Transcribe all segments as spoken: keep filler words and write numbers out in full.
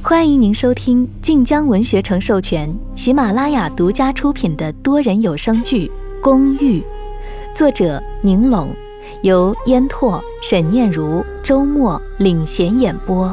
欢迎您收听晋江文学城授权、喜马拉雅独家出品的多人有声剧《公寓》，作者宁龙，由烟拓、沈念如、周末领衔演播。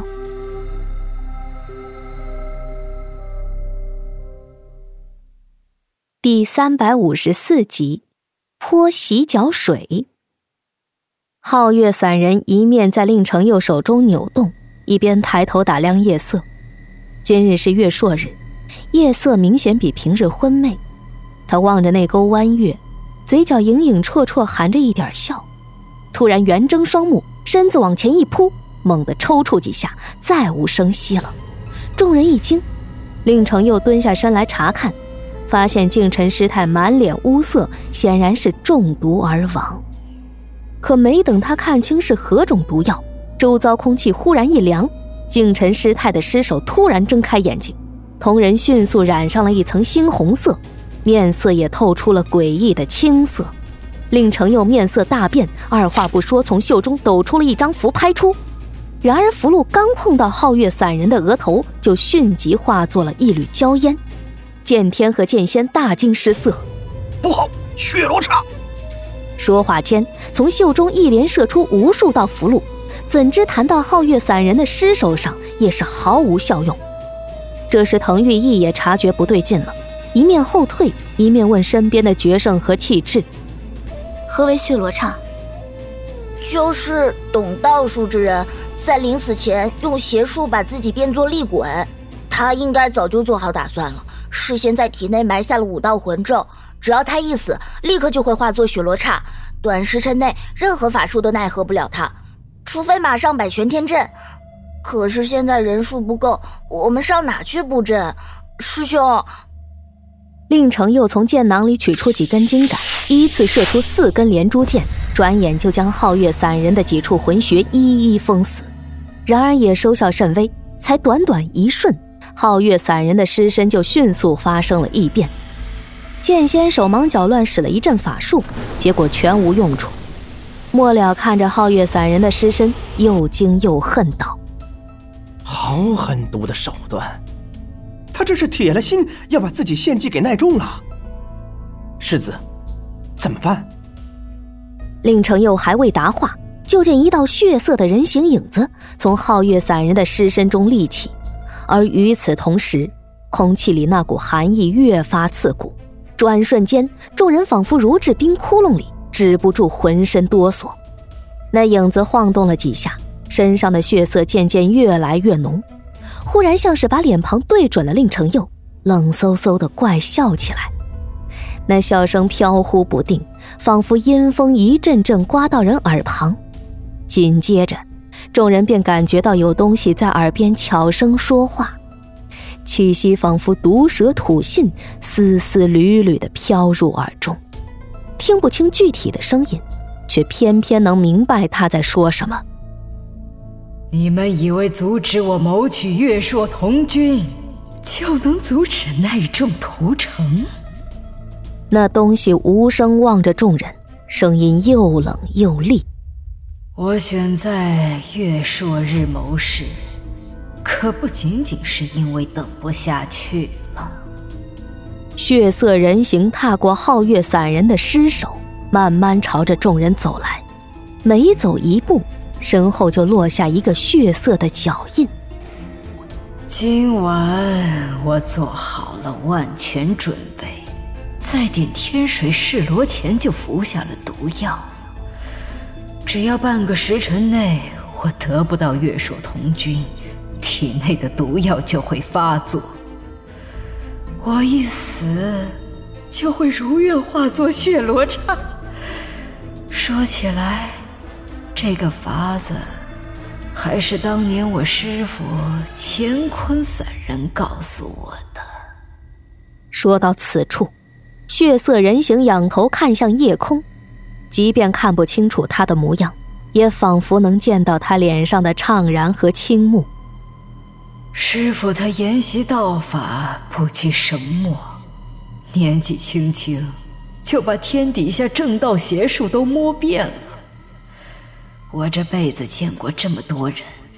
第三百五十四集，泼洗脚水。皓月散人一面在令程佑手中扭动，一边抬头打量夜色。今日是月朔日，夜色明显比平日昏昧。他望着那钩弯月，嘴角隐隐绰绰含着一点笑，突然圆睁双目，身子往前一扑，猛地抽搐几下，再无声息了。众人一惊，令程佑蹲下身来查看，发现靖臣师太满脸污色，显然是中毒而亡。可没等他看清是何种毒药，周遭空气忽然一凉，靖臣师太的尸首突然睁开眼睛，同人迅速染上了一层猩红色，面色也透出了诡异的青色。令程佑面色大变，二话不说从袖中抖出了一张符拍出，然而符箓刚碰到皓月散人的额头，就迅即化作了一缕焦烟。剑天和剑仙大惊失色， 不好，血罗刹！ 说话间，从袖中一连射出无数道符箓，怎知弹到皓月散人的尸首上，也是毫无效用。这时滕玉义也察觉不对劲了，一面后退，一面问身边的决胜和气质： 何为血罗刹？ 就是懂道术之人在临死前用邪术把自己变作厉鬼，他应该早就做好打算了，事先在体内埋下了五道魂咒，只要他一死，立刻就会化作血罗刹，短时辰内任何法术都奈何不了他，除非马上摆玄天阵。可是现在人数不够，我们上哪去布阵？师兄。 令程又从剑囊里取出几根金杆，依次射出四根连珠箭，转眼就将皓月散人的几处魂穴一一封死。然而也收效甚微，才短短一瞬，皓月散人的尸身就迅速发生了异变。剑仙手忙脚乱使了一阵法术，结果全无用处。末了看着皓月散人的尸身，又惊又恨道： 好狠毒的手段，他这是铁了心要把自己献祭给奈仲了。世子，怎么办？ 令程佑还未答话，就见一道血色的人形影子从皓月散人的尸身中立起，而与此同时，空气里那股寒意越发刺骨，转瞬间，众人仿佛如置冰窟窿里，止不住浑身哆嗦。那影子晃动了几下，身上的血色渐渐越来越浓，忽然像是把脸庞对准了令程佑，冷飕飕地怪笑起来。那笑声飘忽不定，仿佛阴风一阵阵刮到人耳旁。紧接着，众人便感觉到有东西在耳边悄声说话，气息仿佛毒蛇吐信，丝丝缕缕地飘入耳中。听不清具体的声音，却偏偏能明白他在说什么。 你们以为阻止我谋取月朔同君，就能阻止奈仲屠城？ 那东西无声望着众人，声音又冷又厉。 我选在月朔日谋事，可不仅仅是因为等不下去了。 血色人形踏过皓月散人的尸首，慢慢朝着众人走来，每走一步，身后就落下一个血色的脚印。 今晚我做好了万全准备，在点天水示罗前就服下了毒药，只要半个时辰内我得不到月朔同君，体内的毒药就会发作，我一死就会如愿化作血罗刹。说起来，这个法子还是当年我师父乾坤散人告诉我的。 说到此处，血色人形仰头看向夜空，即便看不清楚他的模样，也仿佛能见到他脸上的怅然和倾慕。 师父他研习道法不拘绳墨，年纪轻轻就把天底下正道邪术都摸遍了。我这辈子见过这么多人，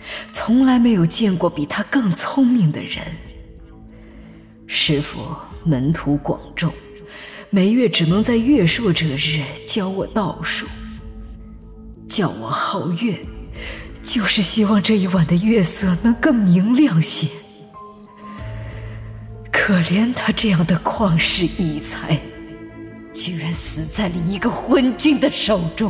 从来没有见过比他更聪明的人。师父门徒广众，每月只能在月朔这日教我道术。叫我皓月，就是希望这一晚的月色能更明亮些。可怜他这样的旷世异才，居然死在了一个昏君的手中。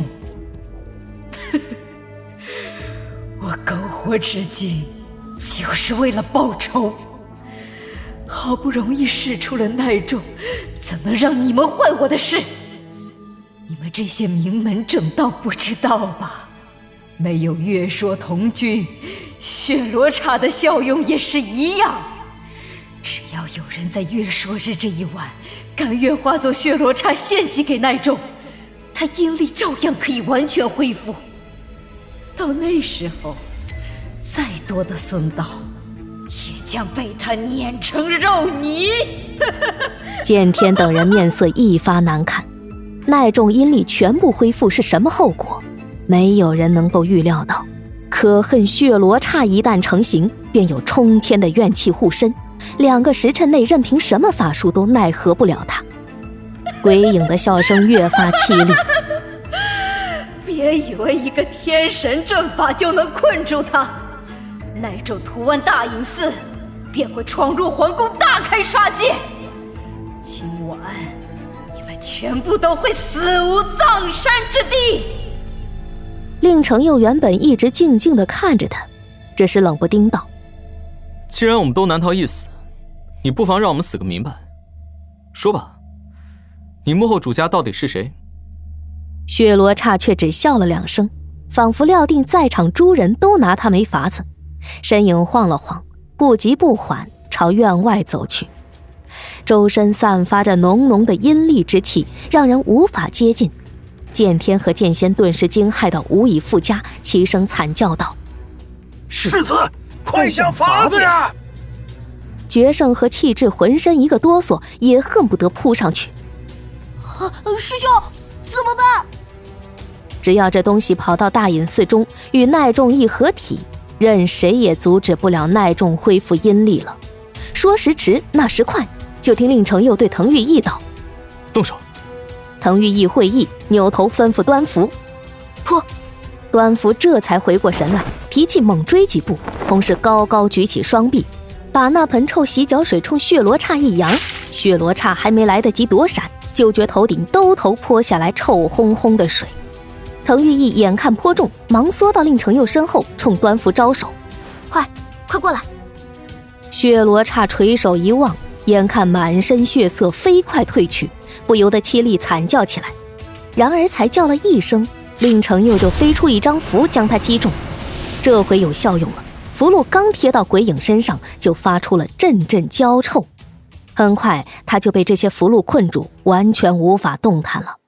我苟活至今，就是为了报仇。好不容易试出了耐重，怎能让你们坏我的事？你们这些名门正道不知道吧？没有月朔同君，血罗刹的效用也是一样。只要有人在月朔日这一晚甘愿化作血罗刹献祭给奈众，他阴力照样可以完全恢复。到那时候，再多的僧道也将被他碾成肉泥。 剑天等人面色一发难看，奈众阴力全部恢复是什么后果？没有人能够预料到。可恨血罗刹一旦成型，便有冲天的怨气护身，两个时辰内任凭什么法术都奈何不了他。鬼影的笑声越发凄厉。 别以为一个天神阵法就能困住他，奈众屠完大隐寺，便会闯入皇宫大开杀戒。今晚你们全部都会死无葬身之地。 令程佑原本一直静静地看着他，这时冷不丁道： 既然我们都难逃一死，你不妨让我们死个明白。说吧，你幕后主家到底是谁？ 血罗刹却只笑了两声，仿佛料定在场诸人都拿他没法子，身影晃了晃，不急不缓朝院外走去。周身散发着浓浓的阴戾之气，让人无法接近。剑天和剑仙顿时惊骇到无以复加，齐声惨叫道： 世子，快想法子呀！ 决胜和气质浑身一个哆嗦，也恨不得扑上去。 啊，师兄，怎么办？ 只要这东西跑到大隐寺中与奈众一合体，任谁也阻止不了奈众恢复阴力了。说时迟，那时快，就听令程佑对滕玉义道： 动手。 滕玉义会意，扭头吩咐端福扑。端福这才回过神来，提气猛追几步，同时高高举起双臂，把那盆臭洗脚水冲血罗刹一扬。血罗刹还没来得及躲闪，就觉头顶兜头泼下来臭烘烘的水。滕玉义眼看泼中，忙缩到令程佑身后，冲端福招手： 快快过来！ 血罗刹垂手一望，眼看满身血色飞快退去，不由得凄厉惨叫起来。然而才叫了一声，令程佑就飞出一张符将他击中。这回有效用了，符箓刚贴到鬼影身上，就发出了阵阵焦臭。很快他就被这些符箓困住，完全无法动弹了。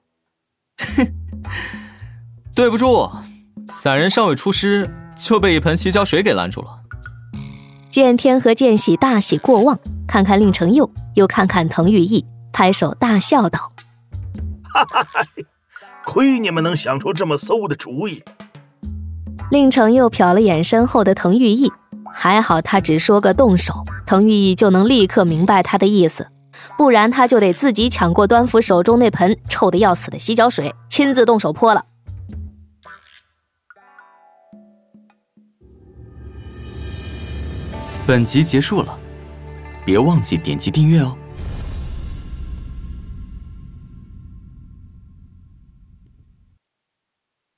对不住，散人尚未出师，就被一盆洗脚水给拦住了。 剑天和剑喜大喜过望，看看令程佑，又看看滕玉义，拍手大笑道： 哈哈哈，亏你们能想出这么馊的主意。 令程佑瞟了眼身后的滕玉义，还好他只说个动手，滕玉义就能立刻明白他的意思，不然他就得自己抢过端福手中那盆臭得要死的洗脚水，亲自动手泼了。 本集结束了，别忘记点击订阅哦。